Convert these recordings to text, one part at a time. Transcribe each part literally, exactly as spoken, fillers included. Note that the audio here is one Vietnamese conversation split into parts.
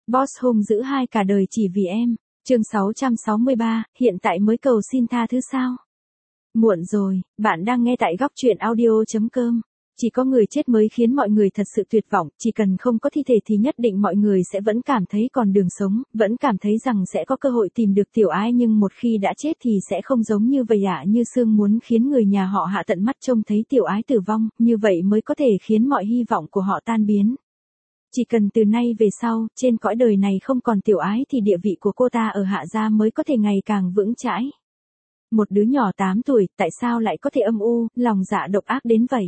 Boss hung dữ hai cả đời chỉ vì em. Chương sáu trăm sáu mươi ba, hiện tại mới cầu xin tha thứ sao? Muộn rồi, bạn đang nghe tại góc truyện audio chấm com. Chỉ có người chết mới khiến mọi người thật sự tuyệt vọng, chỉ cần không có thi thể thì nhất định mọi người sẽ vẫn cảm thấy còn đường sống, vẫn cảm thấy rằng sẽ có cơ hội tìm được tiểu ái, nhưng một khi đã chết thì sẽ không giống như vậy ạ. Như Sương muốn khiến người nhà họ Hạ tận mắt trông thấy tiểu ái tử vong, như vậy mới có thể khiến mọi hy vọng của họ tan biến. Chỉ cần từ nay về sau, trên cõi đời này không còn tiểu ái thì địa vị của cô ta ở Hạ gia mới có thể ngày càng vững chãi. Một đứa nhỏ tám tuổi, tại sao lại có thể âm u, lòng dạ độc ác đến vậy?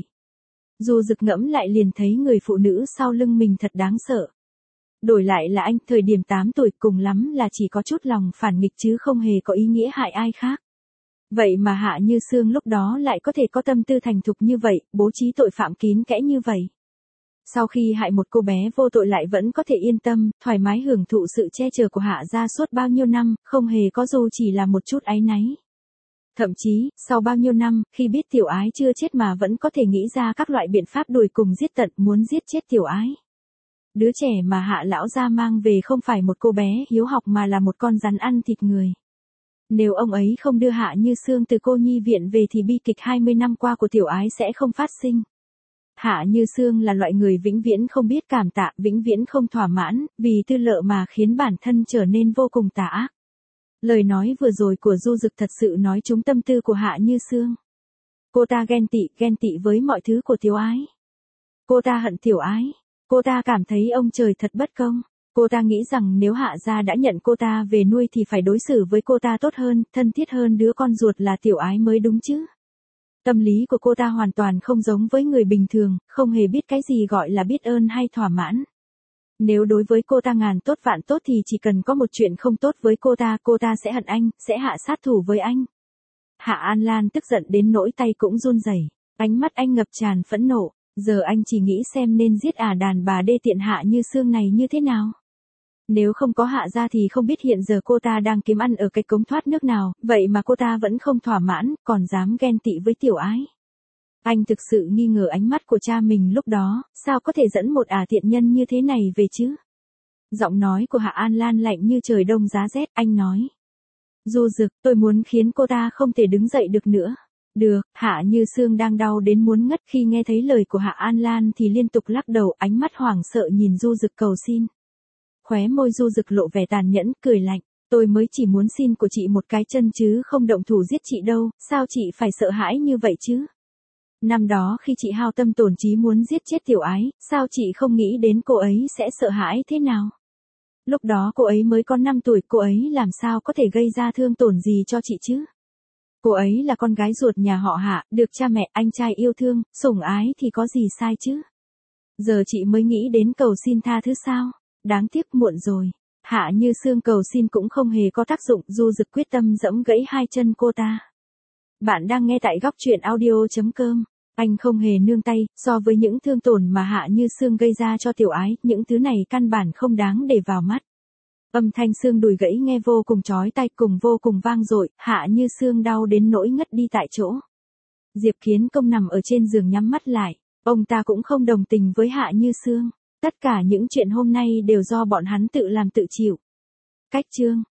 Du Dực ngẫm lại liền thấy người phụ nữ sau lưng mình thật đáng sợ. Đổi lại là anh, thời điểm tám tuổi cùng lắm là chỉ có chút lòng phản nghịch chứ không hề có ý nghĩa hại ai khác. Vậy mà Hạ Như Sương lúc đó lại có thể có tâm tư thành thục như vậy, bố trí tội phạm kín kẽ như vậy. Sau khi hại một cô bé vô tội lại vẫn có thể yên tâm, thoải mái hưởng thụ sự che chở của Hạ gia suốt bao nhiêu năm, không hề có dù chỉ là một chút áy náy. Thậm chí, sau bao nhiêu năm, khi biết tiểu ái chưa chết mà vẫn có thể nghĩ ra các loại biện pháp đuổi cùng giết tận, muốn giết chết tiểu ái. Đứa trẻ mà Hạ lão gia mang về không phải một cô bé hiếu học mà là một con rắn ăn thịt người. Nếu ông ấy không đưa Hạ Như Sương từ cô nhi viện về thì bi kịch hai mươi năm qua của tiểu ái sẽ không phát sinh. Hạ Như Sương là loại người vĩnh viễn không biết cảm tạ, vĩnh viễn không thỏa mãn, vì tư lợi mà khiến bản thân trở nên vô cùng tà ác. Lời nói vừa rồi của Du Dực thật sự nói trúng tâm tư của Hạ Như Sương. Cô ta ghen tị, ghen tị với mọi thứ của tiểu ái. Cô ta hận tiểu ái. Cô ta cảm thấy ông trời thật bất công. Cô ta nghĩ rằng nếu Hạ gia đã nhận cô ta về nuôi thì phải đối xử với cô ta tốt hơn, thân thiết hơn đứa con ruột là tiểu ái mới đúng chứ. Tâm lý của cô ta hoàn toàn không giống với người bình thường, không hề biết cái gì gọi là biết ơn hay thỏa mãn. Nếu đối với cô ta ngàn tốt vạn tốt thì chỉ cần có một chuyện không tốt với cô ta, cô ta sẽ hận anh, sẽ hạ sát thủ với anh. Hạ An Lan tức giận đến nỗi tay cũng run rẩy, ánh mắt anh ngập tràn phẫn nộ, giờ anh chỉ nghĩ xem nên giết ả đàn bà đê tiện Hạ Như Sương này như thế nào. Nếu không có Hạ gia thì không biết hiện giờ cô ta đang kiếm ăn ở cái cống thoát nước nào, vậy mà cô ta vẫn không thỏa mãn, còn dám ghen tị với tiểu ái. Anh thực sự nghi ngờ ánh mắt của cha mình lúc đó, sao có thể dẫn một ả thiện nhân như thế này về chứ? Giọng nói của Hạ An Lan lạnh như trời đông giá rét, anh nói. Du Dực, tôi muốn khiến cô ta không thể đứng dậy được nữa. Được, Hạ Như Sương đang đau đến muốn ngất, khi nghe thấy lời của Hạ An Lan thì liên tục lắc đầu, ánh mắt hoảng sợ nhìn Du Dực cầu xin. Khóe môi Du Dực lộ vẻ tàn nhẫn, cười lạnh. Tôi mới chỉ muốn xin của chị một cái chân chứ không động thủ giết chị đâu, sao chị phải sợ hãi như vậy chứ? Năm đó khi chị hao tâm tổn trí muốn giết chết tiểu ái, sao chị không nghĩ đến cô ấy sẽ sợ hãi thế nào? Lúc đó cô ấy mới có năm tuổi, cô ấy làm sao có thể gây ra thương tổn gì cho chị chứ? Cô ấy là con gái ruột nhà họ Hạ, được cha mẹ anh trai yêu thương, sủng ái thì có gì sai chứ? Giờ chị mới nghĩ đến cầu xin tha thứ sao? Đáng tiếc muộn rồi. Hạ Như Sương cầu xin cũng không hề có tác dụng, Du Dực quyết tâm giẫm gãy hai chân cô ta. Bạn đang nghe tại góc truyện audio chấm com. Anh không hề nương tay, so với những thương tổn mà Hạ Như Sương gây ra cho tiểu ái, những thứ này căn bản không đáng để vào mắt. Âm thanh xương đùi gãy nghe vô cùng chói tai, cùng vô cùng vang dội, Hạ Như Sương đau đến nỗi ngất đi tại chỗ. Diệp Kiến Công nằm ở trên giường nhắm mắt lại, ông ta cũng không đồng tình với Hạ Như Sương. Tất cả những chuyện hôm nay đều do bọn hắn tự làm tự chịu. Cách chương